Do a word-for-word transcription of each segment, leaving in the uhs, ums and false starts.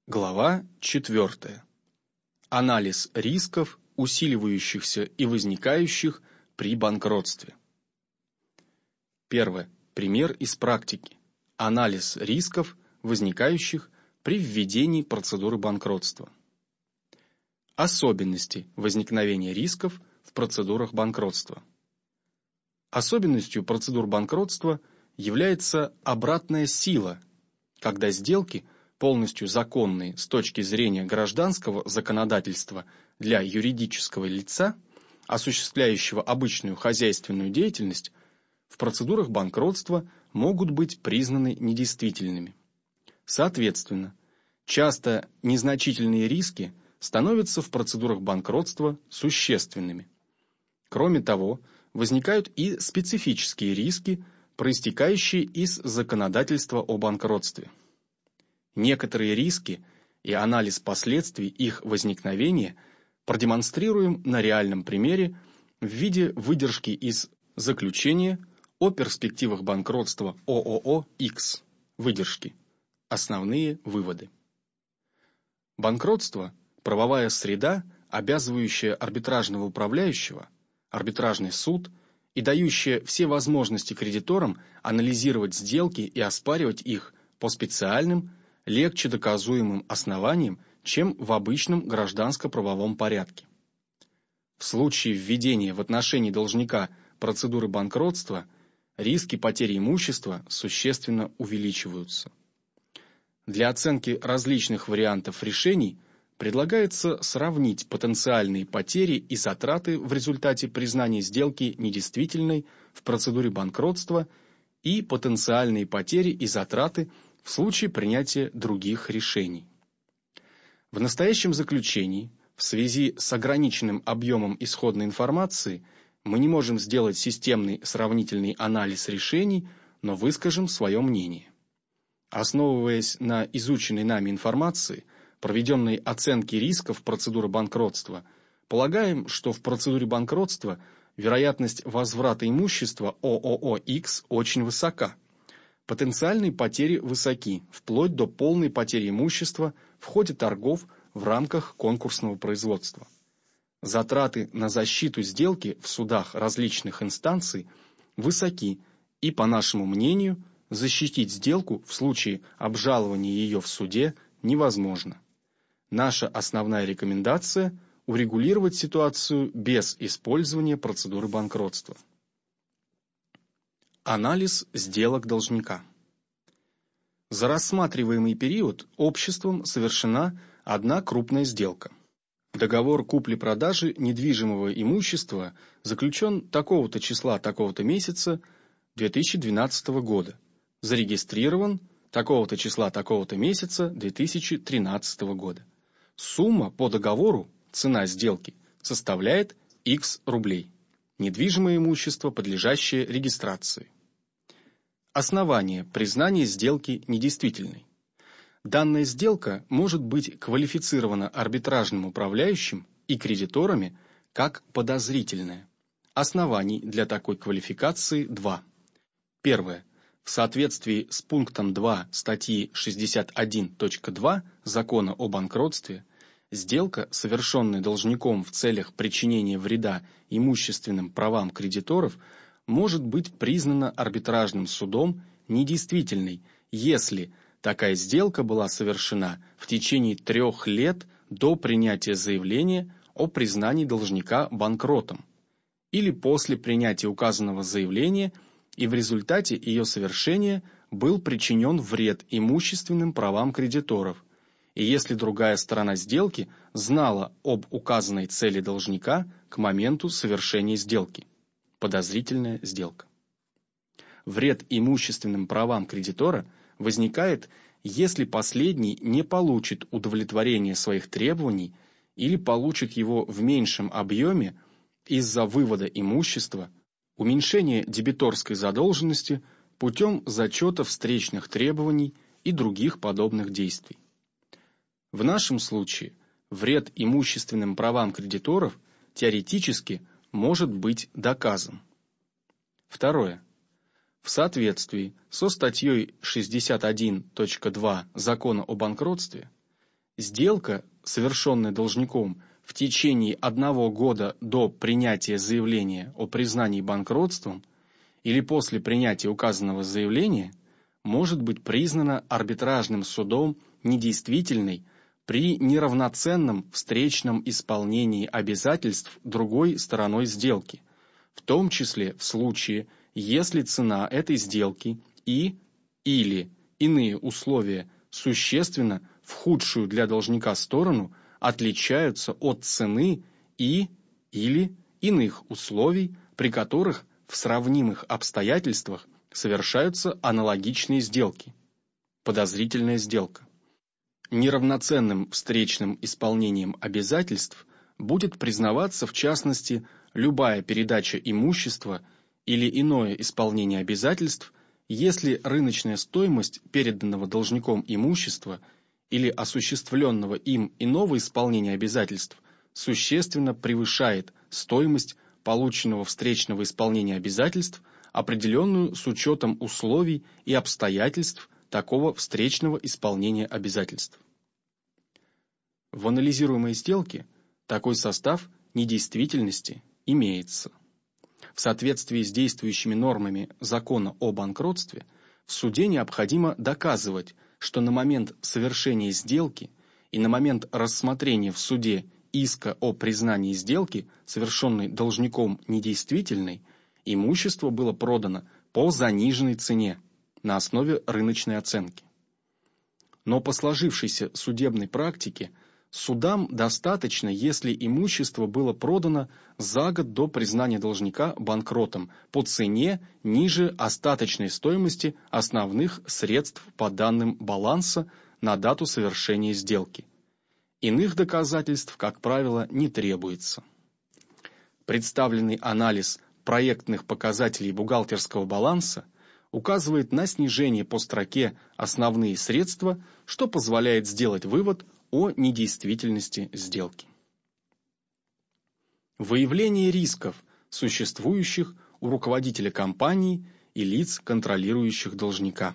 Глава четвертая. Анализ рисков, усиливающихся и возникающих при банкротстве. Первое. Пример из практики. Анализ рисков, возникающих при введении процедуры банкротства. Особенности возникновения рисков в процедурах банкротства. Особенностью процедур банкротства является обратная сила, когда сделки, полностью законные с точки зрения гражданского законодательства для юридического лица, осуществляющего обычную хозяйственную деятельность, в процедурах банкротства могут быть признаны недействительными. Соответственно, часто незначительные риски становятся в процедурах банкротства существенными. Кроме того, возникают и специфические риски, проистекающие из законодательства о банкротстве. Некоторые риски и анализ последствий их возникновения продемонстрируем на реальном примере в виде выдержки из заключения о перспективах банкротства ООО X. Выдержки. Основные выводы. Банкротство – правовая среда, обязывающая арбитражного управляющего, арбитражный суд и дающая все возможности кредиторам анализировать сделки и оспаривать их по специальным, легче доказуемым основаниям, чем в обычном гражданско-правовом порядке. В случае введения в отношении должника процедуры банкротства риски потери имущества существенно увеличиваются. Для оценки различных вариантов решений предлагается сравнить потенциальные потери и затраты в результате признания сделки недействительной в процедуре банкротства и потенциальные потери и затраты в случае принятия других решений. В настоящем заключении, в связи с ограниченным объемом исходной информации, мы не можем сделать системный сравнительный анализ решений, но выскажем свое мнение. Основываясь на изученной нами информации, проведенной оценке рисков процедуры банкротства, полагаем, что в процедуре банкротства вероятность возврата имущества ООО X очень высока. Потенциальные потери высоки, вплоть до полной потери имущества в ходе торгов в рамках конкурсного производства. Затраты на защиту сделки в судах различных инстанций высоки, и, по нашему мнению, защитить сделку в случае обжалования ее в суде невозможно. Наша основная рекомендация – урегулировать ситуацию без использования процедуры банкротства. Анализ сделок должника. За рассматриваемый период обществом совершена одна крупная сделка. Договор купли-продажи недвижимого имущества заключен такого-то числа такого-то месяца две тысячи двенадцатого года, зарегистрирован такого-то числа такого-то месяца две тысячи тринадцатого года. Сумма по договору, цена сделки, составляет X рублей. Недвижимое имущество, подлежащее регистрации. Основание признания сделки недействительной. Данная сделка может быть квалифицирована арбитражным управляющим и кредиторами как подозрительная. Оснований для такой квалификации два. Первое. В соответствии с пунктом два статьи шестьдесят один точка два Закона о банкротстве, сделка, совершенная должником в целях причинения вреда имущественным правам кредиторов, может быть признана арбитражным судом недействительной, если такая сделка была совершена в течение трех лет до принятия заявления о признании должника банкротом или после принятия указанного заявления и в результате ее совершения был причинен вред имущественным правам кредиторов, и если другая сторона сделки знала об указанной цели должника к моменту совершения сделки. Подозрительная сделка. Вред имущественным правам кредитора возникает, если последний не получит удовлетворения своих требований или получит его в меньшем объеме из-за вывода имущества, уменьшения дебиторской задолженности путем зачета встречных требований и других подобных действий. В нашем случае вред имущественным правам кредиторов теоретически может быть доказан. Второе. В соответствии со статьей шестьдесят один точка два Закона о банкротстве, Сделка, совершенная должником в течение одного года до принятия заявления о признании банкротством или после принятия указанного заявления, может быть признана арбитражным судом недействительной при неравноценном встречном исполнении обязательств другой стороной сделки, в том числе в случае, если цена этой сделки и или иные условия существенно в худшую для должника сторону отличаются от цены и или иных условий, при которых в сравнимых обстоятельствах совершаются аналогичные сделки. Подозрительная сделка. Неравноценным встречным исполнением обязательств будет признаваться в частности любая передача имущества или иное исполнение обязательств, если рыночная стоимость переданного должником имущества или осуществленного им иного исполнения обязательств существенно превышает стоимость полученного встречного исполнения обязательств, определенную с учетом условий и обстоятельств такого встречного исполнения обязательств. В анализируемой сделке такой состав недействительности имеется. В соответствии с действующими нормами закона о банкротстве, в суде необходимо доказывать, что на момент совершения сделки и на момент рассмотрения в суде иска о признании сделки, совершенной должником недействительной, имущество было продано по заниженной цене на основе рыночной оценки. Но по сложившейся судебной практике судам достаточно, если имущество было продано за год до признания должника банкротом по цене ниже остаточной стоимости основных средств по данным баланса на дату совершения сделки. Иных доказательств, как правило, не требуется. Представленный анализ проектных показателей бухгалтерского баланса указывает на снижение по строке «Основные средства», что позволяет сделать вывод о недействительности сделки. Выявление рисков, существующих у руководителя компании и лиц, контролирующих должника.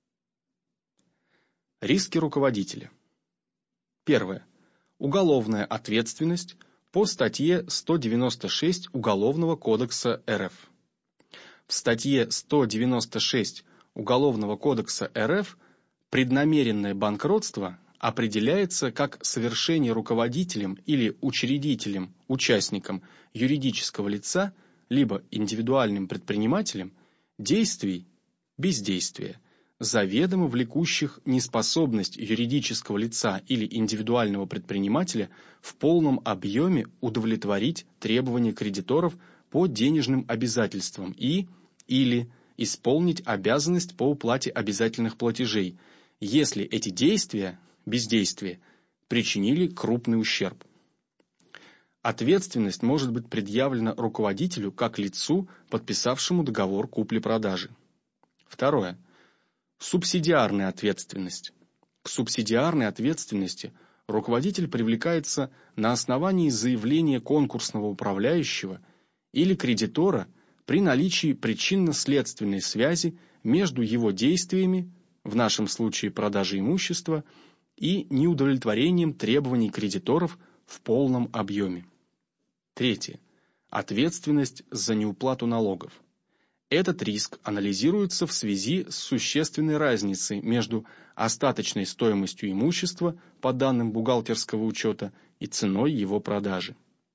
Риски руководителя. Первое. Уголовная ответственность по статье сто девяносто шесть Уголовного кодекса эр эф. В статье сто девяносто шесть Уголовного кодекса эр эф преднамеренное банкротство определяется как совершение руководителем или учредителем, участником юридического лица, либо индивидуальным предпринимателем действий, бездействия, заведомо влекущих неспособность юридического лица или индивидуального предпринимателя в полном объеме удовлетворить требования кредиторов по денежным обязательствам и или исполнить обязанность по уплате обязательных платежей, если эти действия, бездействие, причинили крупный ущерб. Ответственность может быть предъявлена руководителю как лицу, подписавшему договор купли-продажи. Второе. Субсидиарная ответственность. К субсидиарной ответственности руководитель привлекается на основании заявления конкурсного управляющего или кредитора при наличии причинно-следственной связи между его действиями, в нашем случае продажей имущества, и неудовлетворением требований кредиторов в полном объеме. Третье. Ответственность за неуплату налогов. Этот риск анализируется в связи с существенной разницей между остаточной стоимостью имущества по данным бухгалтерского учета и ценой его продажи.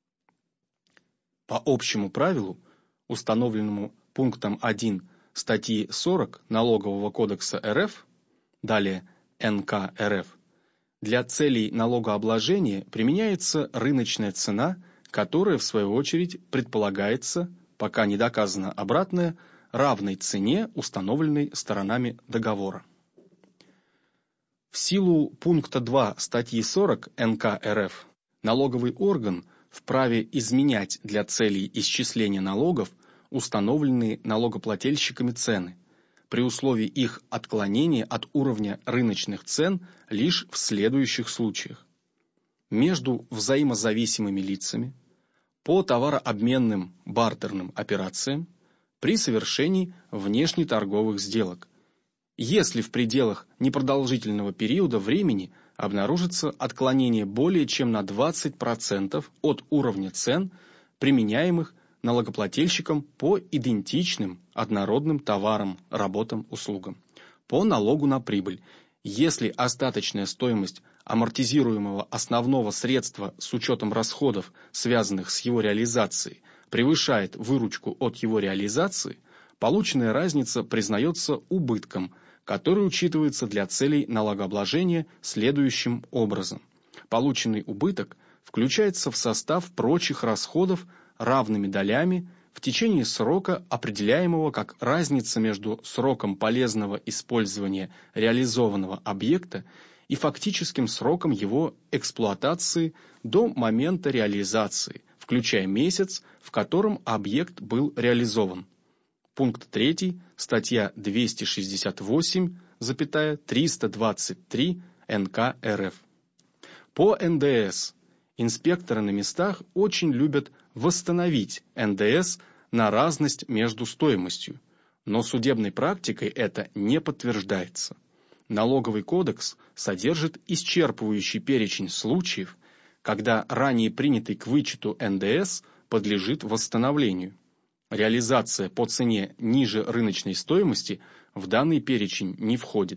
По общему правилу, установленному пунктом один статьи сорок Налогового кодекса эр эф, далее эн ка эр эф, для целей налогообложения применяется рыночная цена, которая, в свою очередь, предполагается, пока не доказано обратное, равной цене, установленной сторонами договора. В силу пункта два статьи сорок эн ка эр эф налоговый орган вправе изменять для целей исчисления налогов установленные налогоплательщиками цены, при условии их отклонения от уровня рыночных цен лишь в следующих случаях: между взаимозависимыми лицами, по товарообменным бартерным операциям, при совершении внешнеторговых сделок, если в пределах непродолжительного периода времени обнаружится отклонение более чем на двадцать процентов от уровня цен, применяемых налогоплательщиком по идентичным однородным товарам, работам, услугам, по налогу на прибыль, если остаточная стоимость амортизируемого основного средства с учетом расходов, связанных с его реализацией, превышает выручку от его реализации, полученная разница признается убытком, который учитывается для целей налогообложения следующим образом. Полученный убыток включается в состав прочих расходов равными долями в течение срока, определяемого как разница между сроком полезного использования реализованного объекта и фактическим сроком его эксплуатации до момента реализации, включая месяц, в котором объект был реализован. Пункт третий, статья двести шестьдесят восемь, триста двадцать три эн ка эр эф. По эн дэ эс инспекторы на местах очень любят восстановить эн дэ эс на разность между стоимостью, но судебной практикой это не подтверждается. Налоговый кодекс содержит исчерпывающий перечень случаев, когда ранее принятый к вычету эн дэ эс подлежит восстановлению. Реализация по цене ниже рыночной стоимости в данный перечень не входит.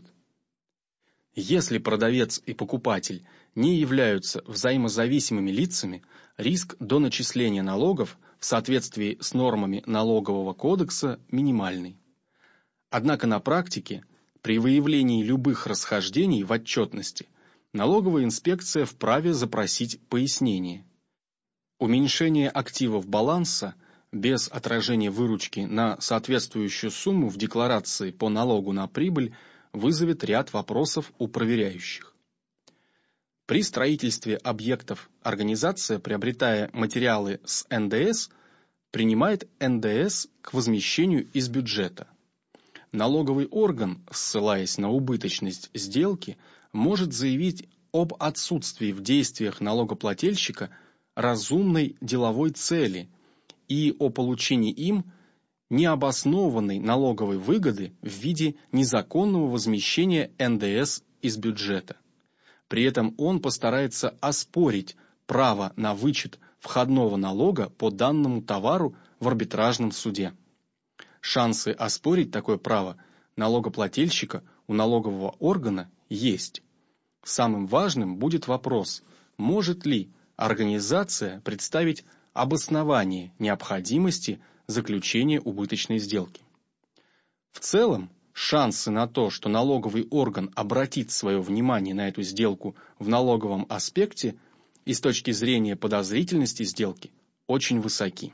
Если продавец и покупатель не являются взаимозависимыми лицами, риск доначисления налогов в соответствии с нормами налогового кодекса минимальный. Однако на практике, при выявлении любых расхождений в отчетности, налоговая инспекция вправе запросить пояснение. Уменьшение активов баланса без отражения выручки на соответствующую сумму в декларации по налогу на прибыль вызовет ряд вопросов у проверяющих. При строительстве объектов организация, приобретая материалы с эн дэ эс, принимает эн дэ эс к возмещению из бюджета. Налоговый орган, ссылаясь на убыточность сделки, может заявить об отсутствии в действиях налогоплательщика разумной деловой цели и о получении им необоснованной налоговой выгоды в виде незаконного возмещения эн дэ эс из бюджета. При этом он постарается оспорить право на вычет входного налога по данному товару в арбитражном суде. Шансы оспорить такое право налогоплательщика у налогового органа есть. Самым важным будет вопрос, может ли организация представить обоснование необходимости заключения убыточной сделки. В целом, шансы на то, что налоговый орган обратит свое внимание на эту сделку в налоговом аспекте и с точки зрения подозрительности сделки, очень высоки.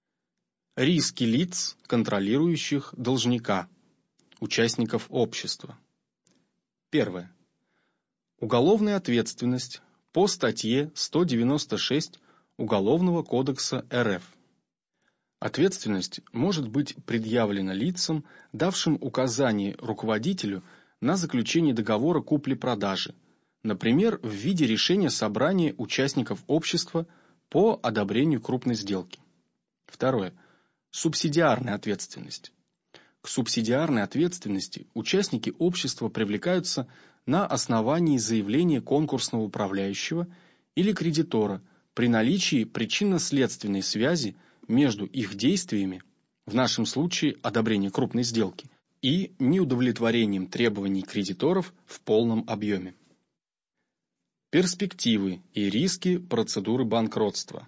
Риски лиц, контролирующих должника, участников общества. Первое. Уголовная ответственность по статье сто девяносто шесть Уголовного кодекса эр эф. Ответственность может быть предъявлена лицам, давшим указание руководителю на заключение договора купли-продажи, например, в виде решения собрания участников общества по одобрению крупной сделки. Второе. Субсидиарная ответственность. К субсидиарной ответственности участники общества привлекаются на основании заявления конкурсного управляющего или кредитора при наличии причинно-следственной связи между их действиями, в нашем случае одобрение крупной сделки, и неудовлетворением требований кредиторов в полном объеме. Перспективы и риски процедуры банкротства.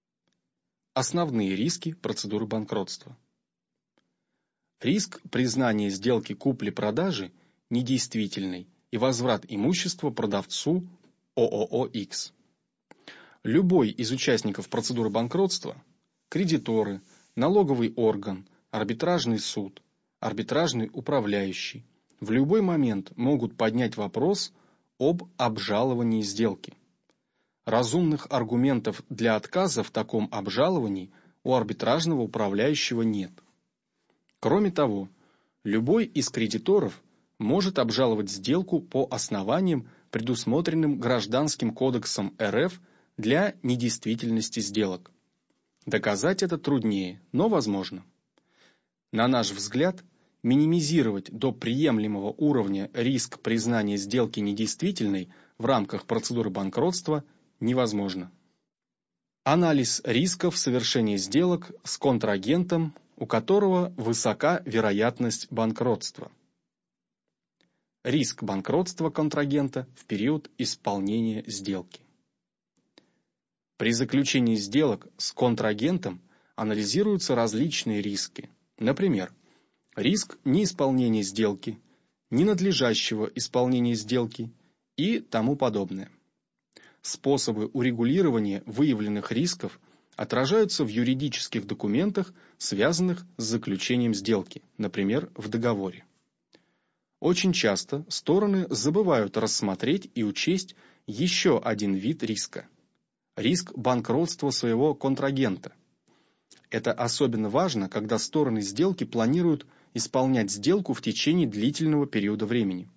Основные риски процедуры банкротства. Риск признания сделки купли-продажи недействительной и возврат имущества продавцу о о о X. Любой из участников процедуры банкротства, кредиторы, налоговый орган, арбитражный суд, арбитражный управляющий, в любой момент могут поднять вопрос об обжаловании сделки. Разумных аргументов для отказа в таком обжаловании у арбитражного управляющего нет. Кроме того, любой из кредиторов может обжаловать сделку по основаниям, предусмотренным Гражданским кодексом эр эф для недействительности сделок. Доказать это труднее, но возможно. На наш взгляд, минимизировать до приемлемого уровня риск признания сделки недействительной в рамках процедуры банкротства невозможно. Анализ рисков совершения сделок с контрагентом, у которого высока вероятность банкротства. Риск банкротства контрагента в период исполнения сделки. При заключении сделок с контрагентом анализируются различные риски. Например, риск неисполнения сделки, ненадлежащего исполнения сделки и тому подобное. Способы урегулирования выявленных рисков отражаются в юридических документах, связанных с заключением сделки, например, в договоре. Очень часто стороны забывают рассмотреть и учесть еще один вид риска – риск банкротства своего контрагента. Это особенно важно, когда стороны сделки планируют исполнять сделку в течение длительного периода времени.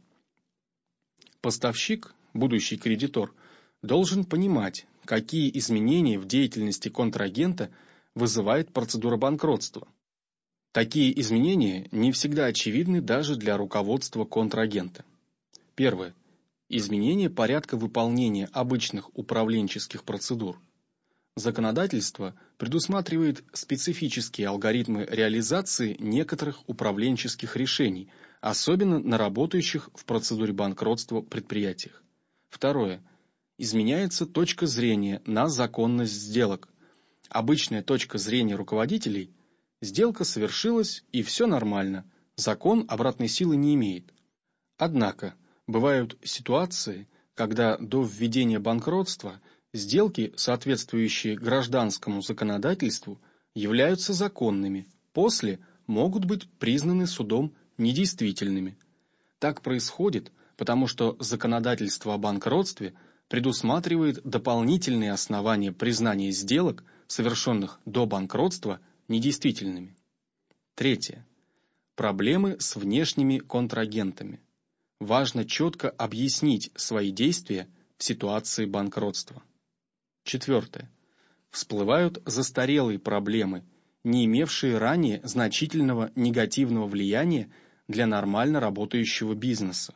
Поставщик, будущий кредитор, должен понимать, какие изменения в деятельности контрагента вызывает процедура банкротства. Такие изменения не всегда очевидны даже для руководства контрагента. Первое. Изменение порядка выполнения обычных управленческих процедур. Законодательство предусматривает специфические алгоритмы реализации некоторых управленческих решений, особенно на работающих в процедуре банкротства предприятиях. Второе. Изменяется точка зрения на законность сделок. Обычная точка зрения руководителей – сделка совершилась и все нормально, закон обратной силы не имеет. Однако, бывают ситуации, когда до введения банкротства сделки, соответствующие гражданскому законодательству, являются законными, после могут быть признаны судом недействительными. Так происходит, потому что законодательство о банкротстве предусматривает дополнительные основания признания сделок, совершенных до банкротства, недействительными. Третье. Проблемы с внешними контрагентами. Важно четко объяснить свои действия в ситуации банкротства. Четвертое. Всплывают застарелые проблемы, не имевшие ранее значительного негативного влияния для нормально работающего бизнеса.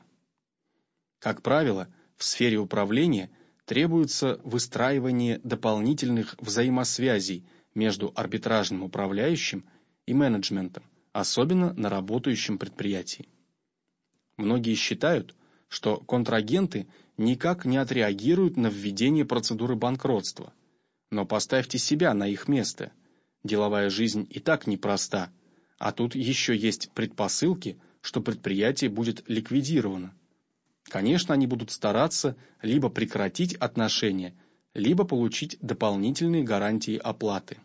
Как правило, в сфере управления требуется выстраивание дополнительных взаимосвязей между арбитражным управляющим и менеджментом, особенно на работающем предприятии. Многие считают, что контрагенты никак не отреагируют на введение процедуры банкротства. Но поставьте себя на их место. Деловая жизнь и так непроста, а тут еще есть предпосылки, что предприятие будет ликвидировано. Конечно, они будут стараться либо прекратить отношения, либо получить дополнительные гарантии оплаты.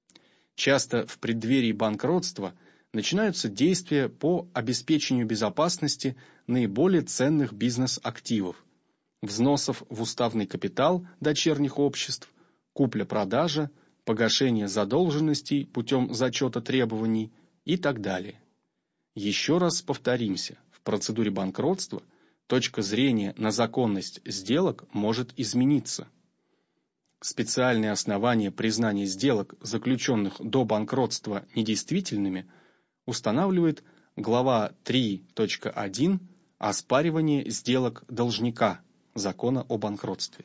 Часто в преддверии банкротства начинаются действия по обеспечению безопасности наиболее ценных бизнес-активов, взносов в уставный капитал дочерних обществ, купля-продажа, погашение задолженностей путем зачета требований и так далее. Еще раз повторимся, в процедуре банкротства точка зрения на законность сделок может измениться. Специальные основания признания сделок, заключенных до банкротства, недействительными, устанавливает глава три точка один «Оспаривание сделок должника» Закона о банкротстве.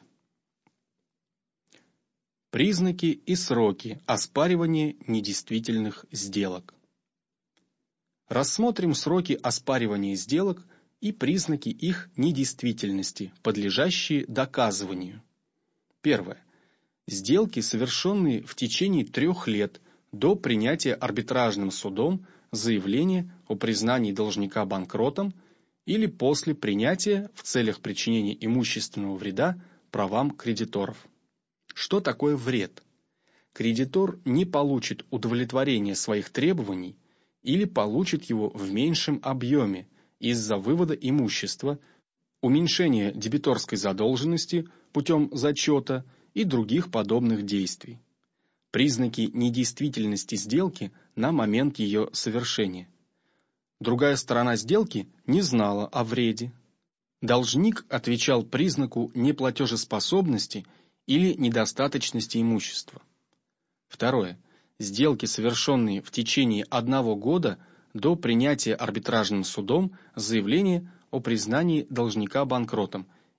Признаки и сроки оспаривания недействительных сделок. Рассмотрим сроки оспаривания сделок и признаки их недействительности, подлежащие доказыванию. Первое. Сделки, совершенные в течение трех лет до принятия арбитражным судом заявления о признании должника банкротом или после принятия в целях причинения имущественного вреда правам кредиторов. Что такое вред? Кредитор не получит удовлетворения своих требований или получит его в меньшем объеме из-за вывода имущества, уменьшения дебиторской задолженности путем зачета и других подобных действий. Признаки недействительности сделки на момент ее совершения. Другая сторона сделки не знала о вреде. Должник отвечал признаку неплатежеспособности или недостаточности имущества. Второе. Сделки, совершенные в течение одного года до принятия арбитражным судом заявления о признании должника банкротом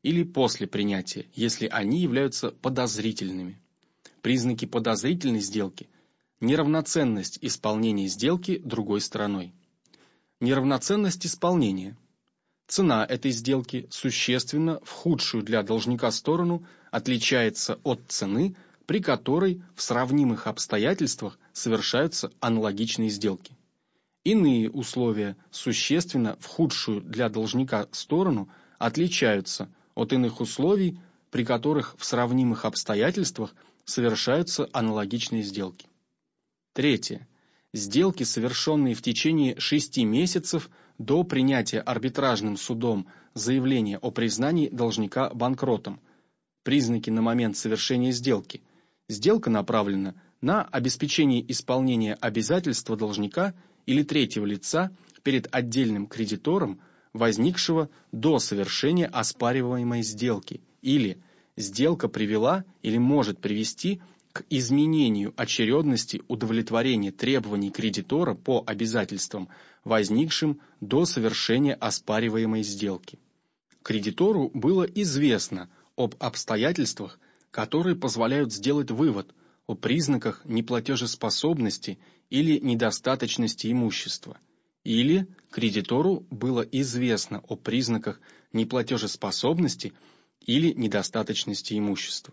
или после принятия, если они являются подозрительными. Признаки подозрительной сделки – неравноценность исполнения сделки другой стороной. Неравноценность исполнения. Цена этой сделки существенно в худшую для должника сторону отличается от цены, при которой в сравнимых обстоятельствах совершаются аналогичные сделки. Иные условия существенно в худшую для должника сторону отличаются от иных условий, при которых в сравнимых обстоятельствах совершаются аналогичные сделки. Третье. Сделки, совершенные в течение шести месяцев до принятия арбитражным судом заявления о признании должника банкротом. Признаки на момент совершения сделки. Сделка направлена на обеспечение исполнения обязательства должника или третьего лица перед отдельным кредитором, возникшего до совершения оспариваемой сделки, или сделка привела или может привести к изменению очередности удовлетворения требований кредитора по обязательствам, возникшим до совершения оспариваемой сделки. Кредитору было известно об обстоятельствах, которые позволяют сделать вывод о признаках неплатежеспособности или недостаточности имущества, или кредитору было известно о признаках неплатежеспособности или недостаточности имущества.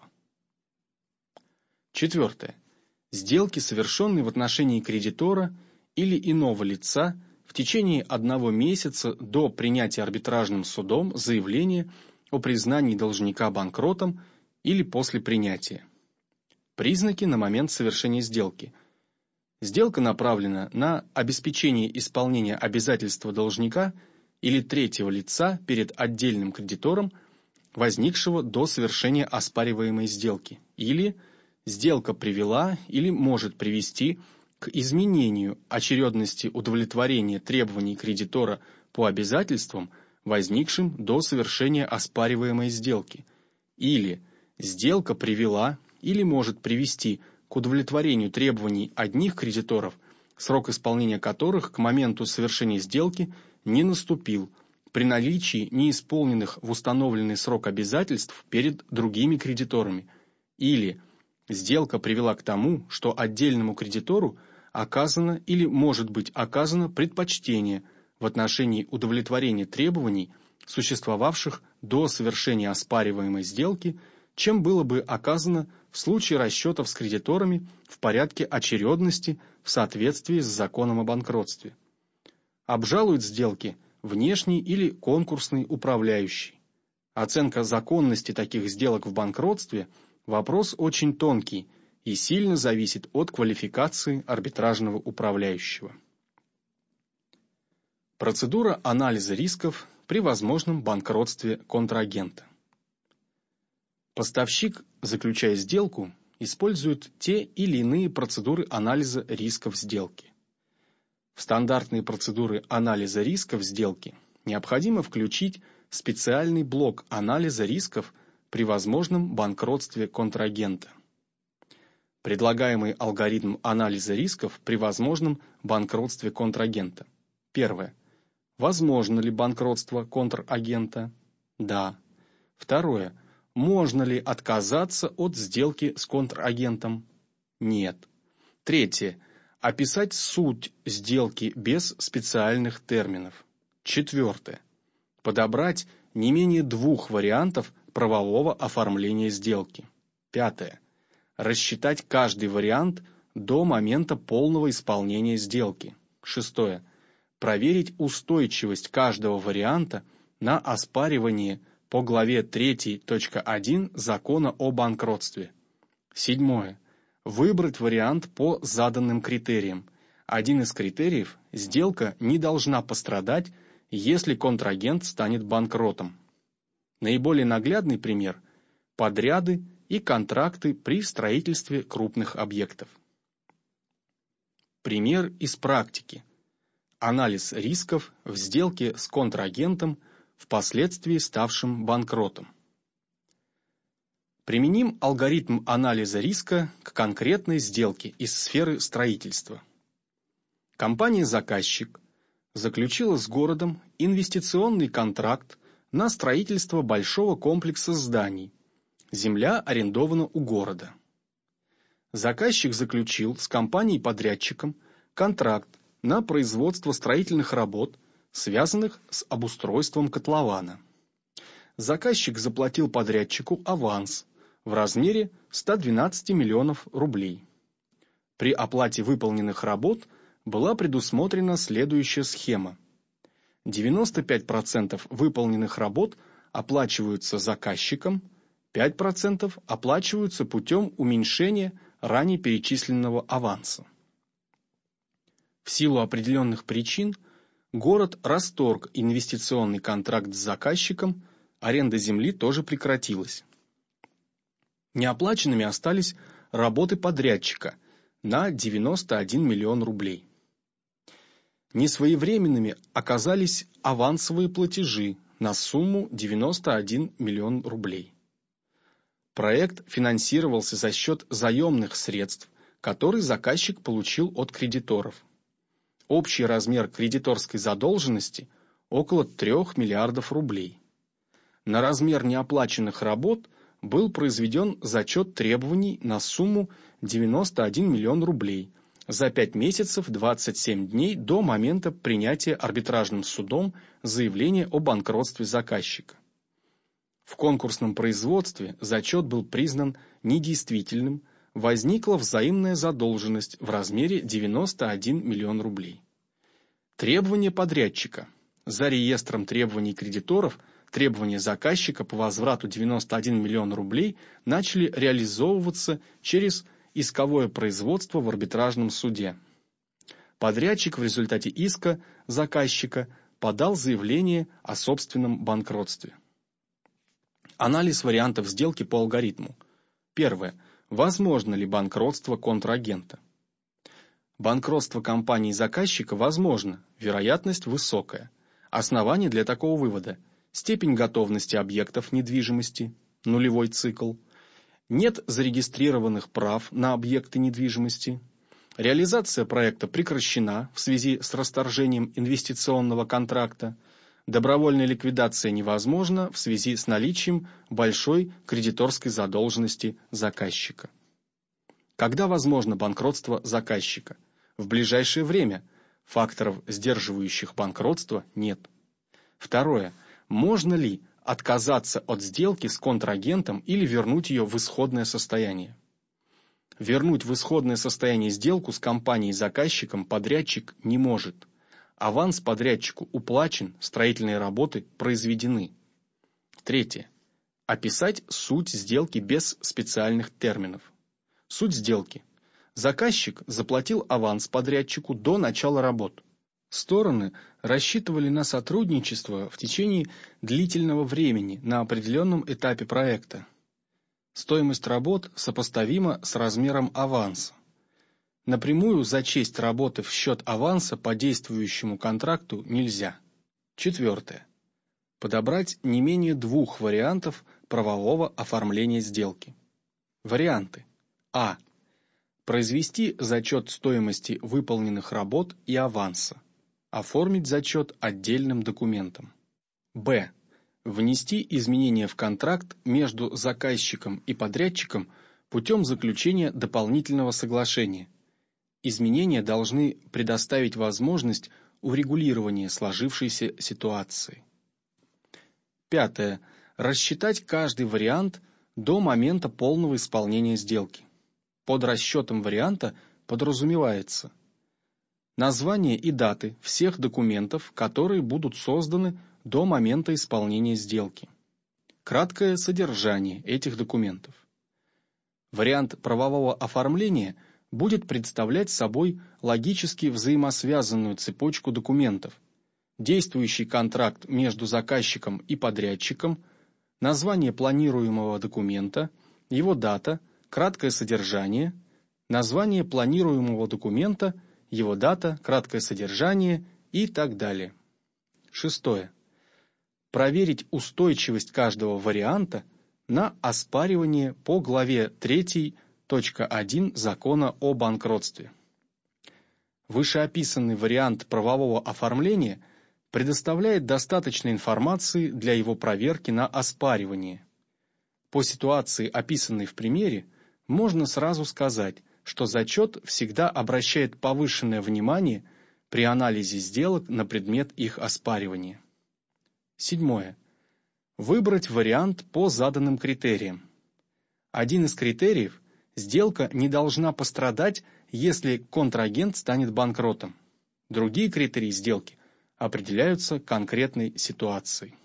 Четвертое. Сделки, совершенные в отношении кредитора или иного лица в течение одного месяца до принятия арбитражным судом заявления о признании должника банкротом или после принятия. Признаки на момент совершения сделки. Сделка направлена на обеспечение исполнения обязательства должника или третьего лица перед отдельным кредитором, возникшего до совершения оспариваемой сделки, или сделка привела или может привести к изменению очередности удовлетворения требований кредитора по обязательствам, возникшим до совершения оспариваемой сделки, или сделка привела или может привести к удовлетворению требований одних кредиторов, срок исполнения которых к моменту совершения сделки не наступил, при наличии неисполненных в установленный срок обязательств перед другими кредиторами, или сделка привела к тому, что отдельному кредитору оказано или может быть оказано предпочтение в отношении удовлетворения требований, существовавших до совершения оспариваемой сделки, чем было бы оказано в случае расчетов с кредиторами в порядке очередности в соответствии с законом о банкротстве. Обжалуют сделки внешний или конкурсный управляющий. Оценка законности таких сделок в банкротстве – вопрос очень тонкий и сильно зависит от квалификации арбитражного управляющего. Процедура анализа рисков при возможном банкротстве контрагента. Поставщик, заключая сделку, использует те или иные процедуры анализа рисков сделки. В стандартные процедуры анализа рисков сделки необходимо включить специальный блок анализа рисков при возможном банкротстве контрагента. Предлагаемый алгоритм анализа рисков при возможном банкротстве контрагента. Первое. Возможно ли банкротство контрагента? Да. Второе. Можно ли отказаться от сделки с контрагентом? Нет. Третье. Описать суть сделки без специальных терминов. Четвертое. Подобрать не менее двух вариантов правового оформления сделки. Пятое. Рассчитать каждый вариант до момента полного исполнения сделки. Шестое. Проверить устойчивость каждого варианта на оспаривание по главе три точка один Закона о банкротстве. Седьмое. Выбрать вариант по заданным критериям. Один из критериев – сделка не должна пострадать, если контрагент станет банкротом. Наиболее наглядный пример – подряды и контракты при строительстве крупных объектов. Пример из практики. Анализ рисков в сделке с контрагентом, впоследствии ставшим банкротом. Применим алгоритм анализа риска к конкретной сделке из сферы строительства. Компания-заказчик заключила с городом инвестиционный контракт на строительство большого комплекса зданий. Земля арендована у города. Заказчик заключил с компанией-подрядчиком контракт на производство строительных работ, связанных с обустройством котлована. Заказчик заплатил подрядчику аванс в размере ста двенадцати миллионов рублей. При оплате выполненных работ была предусмотрена следующая схема. девяносто пять процентов выполненных работ оплачиваются заказчиком, пять процентов оплачиваются путем уменьшения ранее перечисленного аванса. В силу определенных причин город расторг инвестиционный контракт с заказчиком, аренда земли тоже прекратилась. Неоплаченными остались работы подрядчика на девяносто один миллион рублей. Несвоевременными оказались авансовые платежи на сумму девяносто один миллион рублей. Проект финансировался за счет заемных средств, которые заказчик получил от кредиторов. Общий размер кредиторской задолженности около трёх миллиардов рублей. На размер неоплаченных работ был произведен зачет требований на сумму девяносто один миллион рублей за пять месяцев двадцать семь дней до момента принятия арбитражным судом заявления о банкротстве заказчика. В конкурсном производстве зачет был признан недействительным, возникла взаимная задолженность в размере девяносто один миллион рублей. Требования подрядчика. За реестром требований кредиторов требования заказчика по возврату девяносто один миллион рублей начали реализовываться через исковое производство в арбитражном суде. Подрядчик в результате иска заказчика подал заявление о собственном банкротстве. Анализ вариантов сделки по алгоритму. Первое. Возможно ли банкротство контрагента? Банкротство компании-заказчика возможно, вероятность высокая. Основания для такого вывода: степень готовности объектов недвижимости, нулевой цикл, нет зарегистрированных прав на объекты недвижимости, реализация проекта прекращена в связи с расторжением инвестиционного контракта, добровольная ликвидация невозможна в связи с наличием большой кредиторской задолженности заказчика. Когда возможно банкротство заказчика? В ближайшее время. Факторов, сдерживающих банкротство, нет. Второе. Можно ли отказаться от сделки с контрагентом или вернуть ее в исходное состояние? Вернуть в исходное состояние сделку с компанией-заказчиком подрядчик не может. Аванс подрядчику уплачен, строительные работы произведены. Третье. Описать суть сделки без специальных терминов. Суть сделки. Заказчик заплатил аванс подрядчику до начала работ. Стороны рассчитывали на сотрудничество в течение длительного времени на определенном этапе проекта. Стоимость работ сопоставима с размером аванса. Напрямую зачесть работы в счет аванса по действующему контракту нельзя. Четвертое. Подобрать не менее двух вариантов правового оформления сделки. Варианты. А. Произвести зачет стоимости выполненных работ и аванса. Оформить зачет отдельным документом. Б. Внести изменения в контракт между заказчиком и подрядчиком путем заключения дополнительного соглашения. Изменения должны предоставить возможность урегулирования сложившейся ситуации. Пятое. Рассчитать каждый вариант до момента полного исполнения сделки. Под расчетом варианта подразумевается название и даты всех документов, которые будут созданы до момента исполнения сделки. Краткое содержание этих документов. Вариант правового оформления будет представлять собой логически взаимосвязанную цепочку документов: действующий контракт между заказчиком и подрядчиком, название планируемого документа, его дата, краткое содержание, название планируемого документа, его дата, краткое содержание и так далее. Шестое. Проверить устойчивость каждого варианта на оспаривание по главе третьей точка один Закона о банкротстве. Вышеописанный вариант правового оформления предоставляет достаточно информации для его проверки на оспаривание. По ситуации, описанной в примере, можно сразу сказать, что зачет всегда обращает повышенное внимание при анализе сделок на предмет их оспаривания. Седьмое. Выбрать вариант по заданным критериям. Один из критериев – сделка не должна пострадать, если контрагент станет банкротом. Другие критерии сделки определяются конкретной ситуацией.